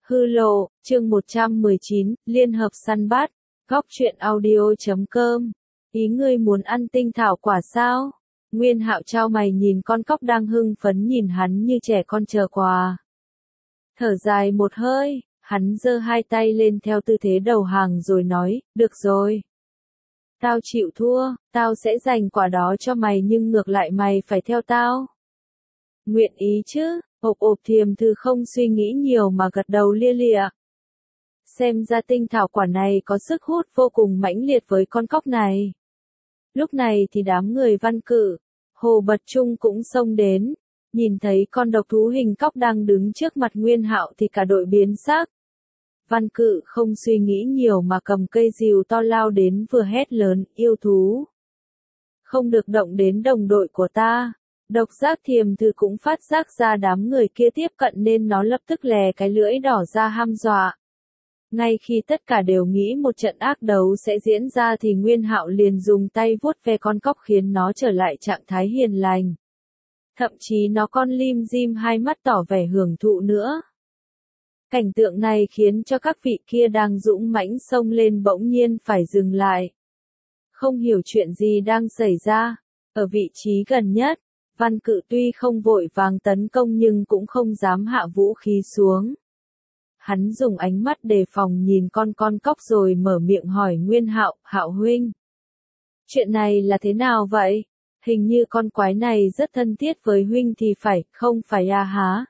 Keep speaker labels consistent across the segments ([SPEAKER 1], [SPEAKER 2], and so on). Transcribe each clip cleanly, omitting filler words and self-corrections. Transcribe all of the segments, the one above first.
[SPEAKER 1] Hư lộ, chương 119, Liên hợp săn bắt, góc truyện audio.com. Ý ngươi muốn ăn tinh thảo quả sao? Nguyên Hạo chau mày nhìn con cóc đang hưng phấn nhìn hắn như trẻ con chờ quà. Thở dài một hơi, hắn giơ hai tay lên theo tư thế đầu hàng rồi nói, được rồi. Tao chịu thua, tao sẽ dành quả đó cho mày nhưng ngược lại mày phải theo tao. Nguyện ý chứ? Ộp Thiềm Thư không suy nghĩ nhiều mà gật đầu lia lịa. Xem ra tinh thảo quả này có sức hút vô cùng mãnh liệt với con cóc này. Lúc này thì đám người Văn Cự, Hồ Bật Trung cũng xông đến, nhìn thấy con độc thú hình cóc đang đứng trước mặt Nguyên Hạo thì cả đội biến sắc. Văn Cự không suy nghĩ nhiều mà cầm cây rìu to lao đến vừa hét lớn, yêu thú. Không được động đến đồng đội của ta. Độc giác Thiềm Thư cũng phát giác ra đám người kia tiếp cận nên nó lập tức lè cái lưỡi đỏ ra hăm dọa. Ngay khi tất cả đều nghĩ một trận ác đấu sẽ diễn ra thì Nguyên Hạo liền dùng tay vuốt ve con cóc khiến nó trở lại trạng thái hiền lành. Thậm chí nó còn lim dim hai mắt tỏ vẻ hưởng thụ nữa. Cảnh tượng này khiến cho các vị kia đang dũng mãnh xông lên bỗng nhiên phải dừng lại. Không hiểu chuyện gì đang xảy ra. Ở vị trí gần nhất, Văn Cự tuy không vội vàng tấn công nhưng cũng không dám hạ vũ khí xuống. Hắn dùng ánh mắt đề phòng nhìn con cóc rồi mở miệng hỏi Nguyên Hạo, Hạo huynh. Chuyện này là thế nào vậy? Hình như con quái này rất thân thiết với huynh thì phải, không phải à hả?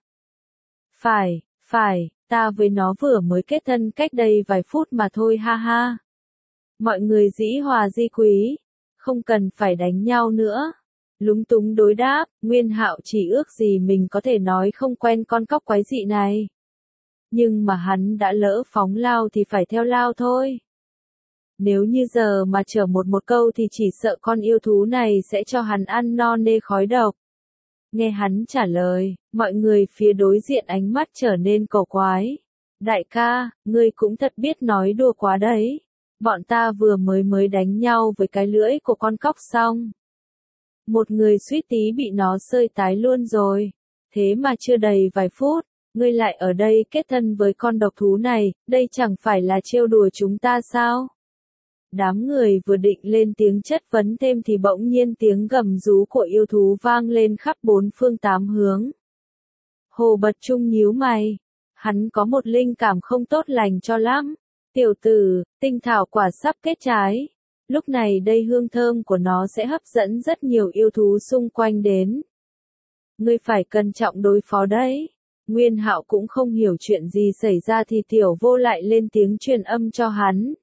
[SPEAKER 1] Phải, ta với nó vừa mới kết thân cách đây vài phút mà thôi ha ha. Mọi người dĩ hòa di quý, không cần phải đánh nhau nữa. Lúng túng đối đáp, Nguyên Hạo chỉ ước gì mình có thể nói không quen con cóc quái dị này. Nhưng mà hắn đã lỡ phóng lao thì phải theo lao thôi. Nếu như giờ mà chở một câu thì chỉ sợ con yêu thú này sẽ cho hắn ăn no nê khói độc. Nghe hắn trả lời, mọi người phía đối diện ánh mắt trở nên cổ quái. Đại ca, ngươi cũng thật biết nói đùa quá đấy. Bọn ta vừa mới đánh nhau với cái lưỡi của con cóc xong. Một người suýt tí bị nó sơi tái luôn rồi. Thế mà chưa đầy vài phút, ngươi lại ở đây kết thân với con độc thú này, đây chẳng phải là trêu đùa chúng ta sao? Đám người vừa định lên tiếng chất vấn thêm thì bỗng nhiên tiếng gầm rú của yêu thú vang lên khắp bốn phương tám hướng. Hồ Bật Trung nhíu mày. Hắn có một linh cảm không tốt lành cho lắm. Tiểu tử, tinh thảo quả sắp kết trái. Lúc này đây hương thơm của nó sẽ hấp dẫn rất nhiều yêu thú xung quanh đến. Ngươi phải cẩn trọng đối phó đấy. Nguyên Hạo cũng không hiểu chuyện gì xảy ra thì Tiểu Vô lại lên tiếng truyền âm cho hắn.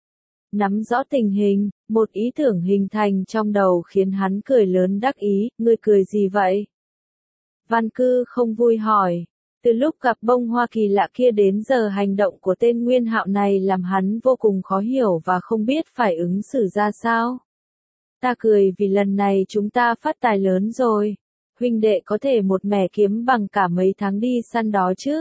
[SPEAKER 1] Nắm rõ tình hình, một ý tưởng hình thành trong đầu khiến hắn cười lớn đắc ý, ngươi cười gì vậy? Văn Cư không vui hỏi. Từ lúc gặp bông hoa kỳ lạ kia đến giờ hành động của tên Nguyên Hạo này làm hắn vô cùng khó hiểu và không biết phải ứng xử ra sao. Ta cười vì lần này chúng ta phát tài lớn rồi. Huynh đệ có thể một mẻ kiếm bằng cả mấy tháng đi săn đó chứ.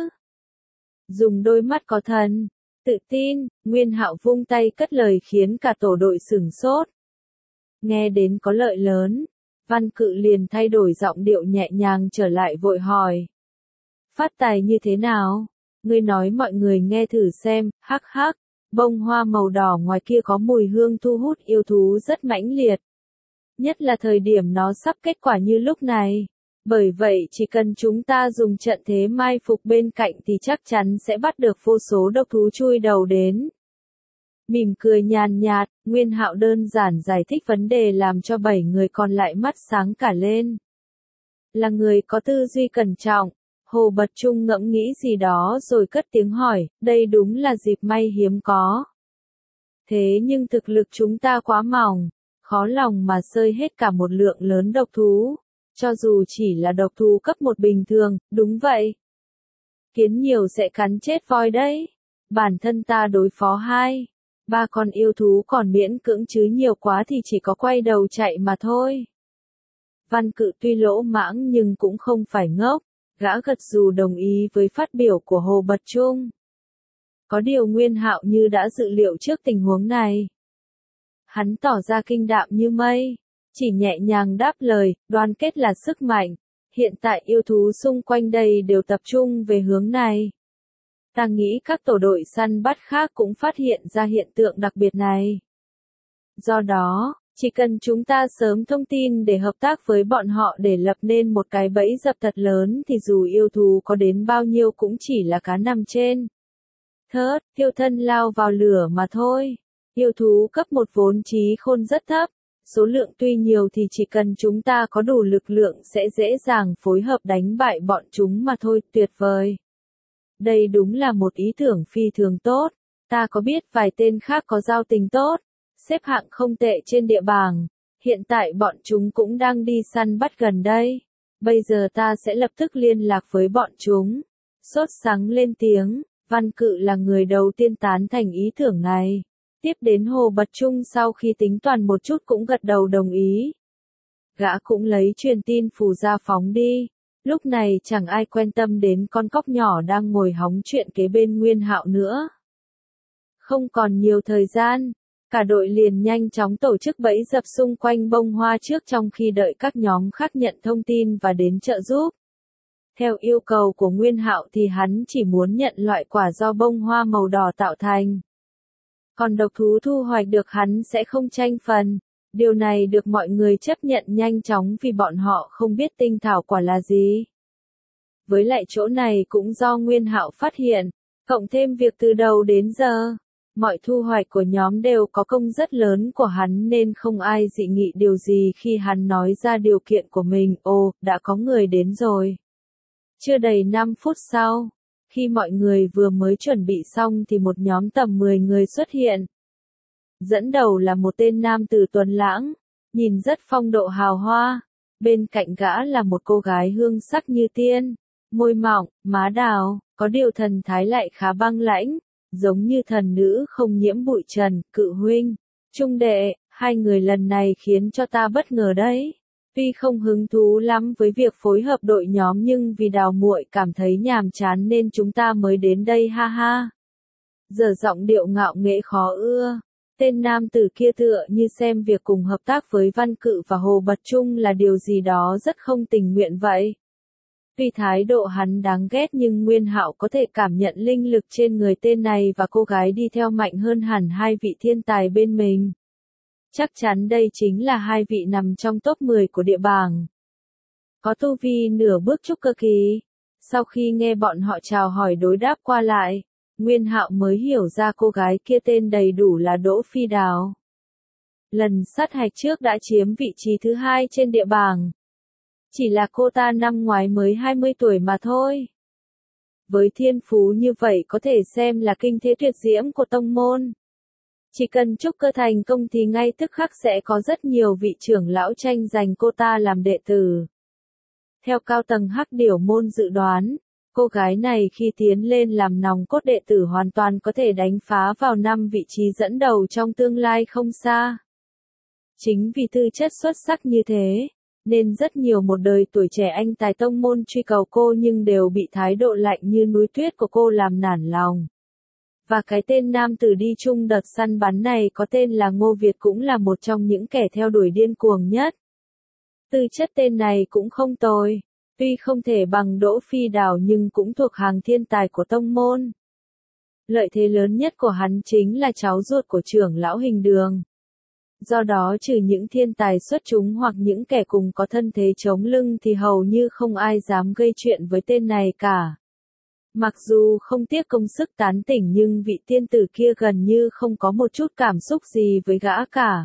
[SPEAKER 1] Dùng đôi mắt có thần, tự tin, Nguyên Hạo vung tay cất lời khiến cả tổ đội sửng sốt. Nghe đến có lợi lớn, Văn Cự liền thay đổi giọng điệu nhẹ nhàng trở lại vội hỏi. Phát tài như thế nào? Ngươi nói mọi người nghe thử xem, hắc hắc, bông hoa màu đỏ ngoài kia có mùi hương thu hút yêu thú rất mãnh liệt. Nhất là thời điểm nó sắp kết quả như lúc này. Bởi vậy chỉ cần chúng ta dùng trận thế mai phục bên cạnh thì chắc chắn sẽ bắt được vô số độc thú chui đầu đến. Mỉm cười nhàn nhạt, Nguyên Hạo đơn giản giải thích vấn đề làm cho 7 người còn lại mắt sáng cả lên. Là người có tư duy cẩn trọng. Hồ Bật Trung ngẫm nghĩ gì đó rồi cất tiếng hỏi, đây đúng là dịp may hiếm có. Thế nhưng thực lực chúng ta quá mỏng, khó lòng mà sơi hết cả một lượng lớn độc thú, cho dù chỉ là độc thú cấp 1 bình thường, đúng vậy. Kiến nhiều sẽ cắn chết voi đấy. Bản thân ta đối phó 2-3 con yêu thú còn miễn cưỡng chứ nhiều quá thì chỉ có quay đầu chạy mà thôi. Văn Cự tuy lỗ mãng nhưng cũng không phải ngốc. Gã gật gù đồng ý với phát biểu của Hồ Bật Trung. Có điều Nguyên Hạo như đã dự liệu trước tình huống này. Hắn tỏ ra kinh đạm như mây, chỉ nhẹ nhàng đáp lời, đoàn kết là sức mạnh. Hiện tại yêu thú xung quanh đây đều tập trung về hướng này. Ta nghĩ các tổ đội săn bắt khác cũng phát hiện ra hiện tượng đặc biệt này. Do đó, chỉ cần chúng ta sớm thông tin để hợp tác với bọn họ để lập nên một cái bẫy dập thật lớn thì dù yêu thú có đến bao nhiêu cũng chỉ là cá nằm trên thớt, thiêu thân lao vào lửa mà thôi. Yêu thú cấp 1 vốn trí khôn rất thấp, số lượng tuy nhiều thì chỉ cần chúng ta có đủ lực lượng sẽ dễ dàng phối hợp đánh bại bọn chúng mà thôi, tuyệt vời. Đây đúng là một ý tưởng phi thường tốt, ta có biết vài tên khác có giao tình tốt, xếp hạng không tệ trên địa bảng, hiện tại bọn chúng cũng đang đi săn bắt gần đây. Bây giờ ta sẽ lập tức liên lạc với bọn chúng. Sốt sắng lên tiếng, Văn Cự là người đầu tiên tán thành ý tưởng này. Tiếp đến Hồ Bật Trung sau khi tính toán một chút cũng gật đầu đồng ý. Gã cũng lấy truyền tin phù ra phóng đi. Lúc này chẳng ai quan tâm đến con cóc nhỏ đang ngồi hóng chuyện kế bên Nguyên Hạo nữa. Không còn nhiều thời gian, cả đội liền nhanh chóng tổ chức bẫy dập xung quanh bông hoa trước trong khi đợi các nhóm khác nhận thông tin và đến trợ giúp. Theo yêu cầu của Nguyên Hạo thì hắn chỉ muốn nhận loại quả do bông hoa màu đỏ tạo thành. Còn độc thú thu hoạch được hắn sẽ không tranh phần. Điều này được mọi người chấp nhận nhanh chóng vì bọn họ không biết tinh thảo quả là gì. Với lại chỗ này cũng do Nguyên Hạo phát hiện, cộng thêm việc từ đầu đến giờ, mọi thu hoạch của nhóm đều có công rất lớn của hắn nên không ai dị nghị điều gì khi hắn nói ra điều kiện của mình. Ồ, đã có người đến rồi. Chưa đầy 5 phút sau, khi mọi người vừa mới chuẩn bị xong thì một nhóm tầm 10 người xuất hiện. Dẫn đầu là một tên nam tử tuấn lãng, nhìn rất phong độ hào hoa. Bên cạnh gã là một cô gái hương sắc như tiên, môi mỏng, má đào, có điều thần thái lại khá băng lãnh, giống như thần nữ không nhiễm bụi trần. Cự huynh, Trung đệ, hai người lần này khiến cho ta bất ngờ đấy. Tuy không hứng thú lắm với việc phối hợp đội nhóm nhưng vì Đào muội cảm thấy nhàm chán nên chúng ta mới đến đây, ha ha. Giờ giọng điệu ngạo nghễ khó ưa. Tên nam tử kia tựa như xem việc cùng hợp tác với Văn Cự và Hồ Bật Trung là điều gì đó rất không tình nguyện vậy. Tuy thái độ hắn đáng ghét nhưng Nguyên Hạo có thể cảm nhận linh lực trên người tên này và cô gái đi theo mạnh hơn hẳn hai vị thiên tài bên mình. Chắc chắn đây chính là hai vị nằm trong top 10 của địa bảng. Có tu vi nửa bước trúc cơ kỳ. Sau khi nghe bọn họ chào hỏi đối đáp qua lại, Nguyên Hạo mới hiểu ra cô gái kia tên đầy đủ là Đỗ Phi Đào. Lần sát hạch trước đã chiếm vị trí thứ 2 trên địa bảng. Chỉ là cô ta năm ngoái mới 20 tuổi mà thôi. Với thiên phú như vậy có thể xem là kinh thế tuyệt diễm của tông môn. Chỉ cần trúc cơ thành công thì ngay tức khắc sẽ có rất nhiều vị trưởng lão tranh giành cô ta làm đệ tử. Theo cao tầng Hắc Điểu môn dự đoán, cô gái này khi tiến lên làm nòng cốt đệ tử hoàn toàn có thể đánh phá vào 5 vị trí dẫn đầu trong tương lai không xa. Chính vì tư chất xuất sắc như thế, nên rất nhiều một đời tuổi trẻ anh tài tông môn truy cầu cô nhưng đều bị thái độ lạnh như núi tuyết của cô làm nản lòng. Và cái tên nam tử đi chung đợt săn bắn này có tên là Ngô Việt cũng là một trong những kẻ theo đuổi điên cuồng nhất. Tư chất tên này cũng không tồi, tuy không thể bằng Đỗ Phi Đào nhưng cũng thuộc hàng thiên tài của tông môn. Lợi thế lớn nhất của hắn chính là cháu ruột của trưởng lão Hình Đường. Do đó trừ những thiên tài xuất chúng hoặc những kẻ cùng có thân thế chống lưng thì hầu như không ai dám gây chuyện với tên này cả. Mặc dù không tiếc công sức tán tỉnh nhưng vị tiên tử kia gần như không có một chút cảm xúc gì với gã cả.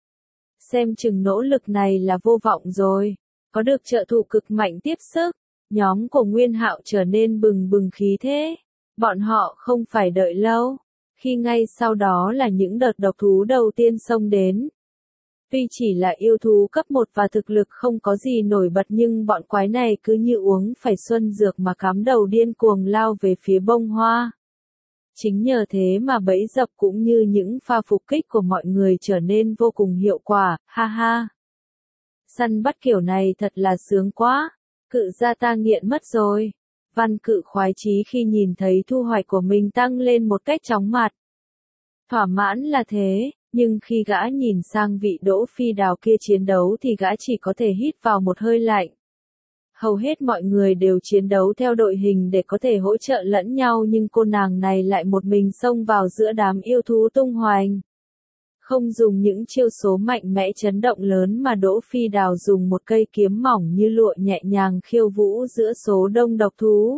[SPEAKER 1] Xem chừng nỗ lực này là vô vọng rồi. Có được trợ thủ cực mạnh tiếp sức, nhóm của Nguyên Hạo trở nên bừng bừng khí thế. Bọn họ không phải đợi lâu, khi ngay sau đó là những đợt độc thú đầu tiên xông đến. Tuy chỉ là yêu thú cấp 1 và thực lực không có gì nổi bật nhưng bọn quái này cứ như uống phải xuân dược mà cắm đầu điên cuồng lao về phía bông hoa. Chính nhờ thế mà bẫy dập cũng như những pha phục kích của mọi người trở nên vô cùng hiệu quả, ha ha. Săn bắt kiểu này thật là sướng quá, Cự gia ta nghiện mất rồi. Văn Cự khoái chí khi nhìn thấy thu hoạch của mình tăng lên một cách chóng mặt. Thỏa mãn là thế, nhưng khi gã nhìn sang vị Đỗ Phi Đào kia chiến đấu thì gã chỉ có thể hít vào một hơi lạnh. Hầu hết mọi người đều chiến đấu theo đội hình để có thể hỗ trợ lẫn nhau nhưng cô nàng này lại một mình xông vào giữa đám yêu thú tung hoành. Không dùng những chiêu số mạnh mẽ chấn động lớn mà Đỗ Phi Đào dùng một cây kiếm mỏng như lụa nhẹ nhàng khiêu vũ giữa số đông độc thú.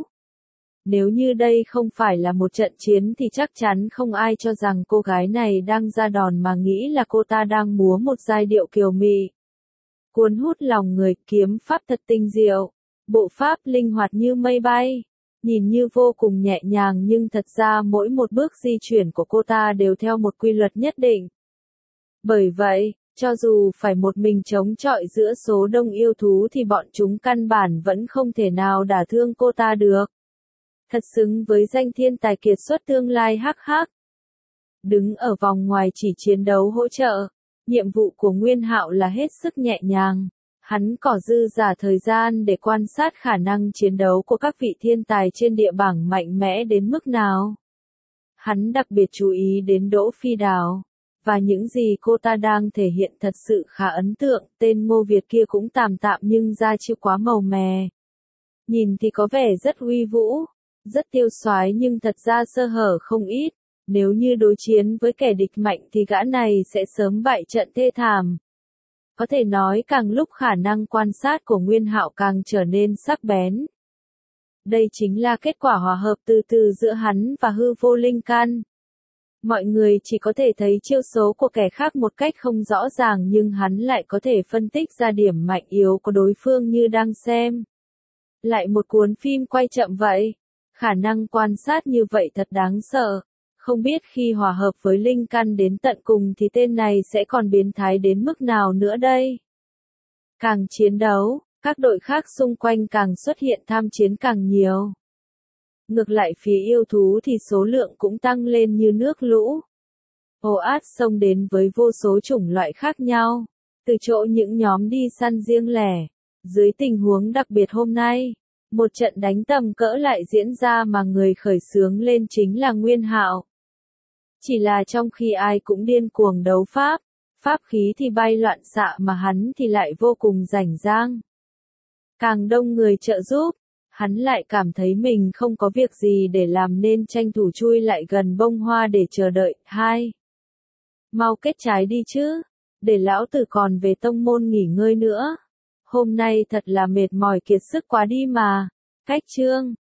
[SPEAKER 1] Nếu như đây không phải là một trận chiến thì chắc chắn không ai cho rằng cô gái này đang ra đòn mà nghĩ là cô ta đang múa một giai điệu kiều mị. Cuốn hút lòng người, kiếm pháp thật tinh diệu, bộ pháp linh hoạt như mây bay, nhìn như vô cùng nhẹ nhàng nhưng thật ra mỗi một bước di chuyển của cô ta đều theo một quy luật nhất định. Bởi vậy, cho dù phải một mình chống chọi giữa số đông yêu thú thì bọn chúng căn bản vẫn không thể nào đả thương cô ta được. Thật xứng với danh thiên tài kiệt xuất tương lai hắc hắc. Đứng ở vòng ngoài chỉ chiến đấu hỗ trợ, nhiệm vụ của Nguyên Hạo là hết sức nhẹ nhàng. Hắn có dư giả thời gian để quan sát khả năng chiến đấu của các vị thiên tài trên địa bảng mạnh mẽ đến mức nào. Hắn đặc biệt chú ý đến Đỗ Phi Đào, và những gì cô ta đang thể hiện thật sự khá ấn tượng, tên Ngô Việt kia cũng tạm tạm nhưng ra chiêu quá màu mè. Nhìn thì có vẻ rất uy vũ, rất tiêu soái nhưng thật ra sơ hở không ít, nếu như đối chiến với kẻ địch mạnh thì gã này sẽ sớm bại trận thê thảm. Có thể nói càng lúc khả năng quan sát của Nguyên Hạo càng trở nên sắc bén. Đây chính là kết quả hòa hợp từ từ giữa hắn và hư vô linh căn. Mọi người chỉ có thể thấy chiêu số của kẻ khác một cách không rõ ràng nhưng hắn lại có thể phân tích ra điểm mạnh yếu của đối phương như đang xem lại một cuốn phim quay chậm vậy. Khả năng quan sát như vậy thật đáng sợ. Không biết khi hòa hợp với linh căn đến tận cùng thì tên này sẽ còn biến thái đến mức nào nữa đây. Càng chiến đấu, các đội khác xung quanh càng xuất hiện tham chiến càng nhiều. Ngược lại phía yêu thú thì số lượng cũng tăng lên như nước lũ. Ồ ạt xông đến với vô số chủng loại khác nhau, từ chỗ những nhóm đi săn riêng lẻ. Dưới tình huống đặc biệt hôm nay, một trận đánh tầm cỡ lại diễn ra mà người khởi xướng lên chính là Nguyên Hạo. Chỉ là trong khi ai cũng điên cuồng đấu pháp khí thì bay loạn xạ mà hắn thì lại vô cùng rảnh rang. Càng đông người trợ giúp, hắn lại cảm thấy mình không có việc gì để làm nên tranh thủ chui lại gần bông hoa để chờ đợi. Mau kết trái đi chứ, để lão tử còn về tông môn nghỉ ngơi nữa. Hôm nay thật là mệt mỏi kiệt sức quá đi mà. Cách chương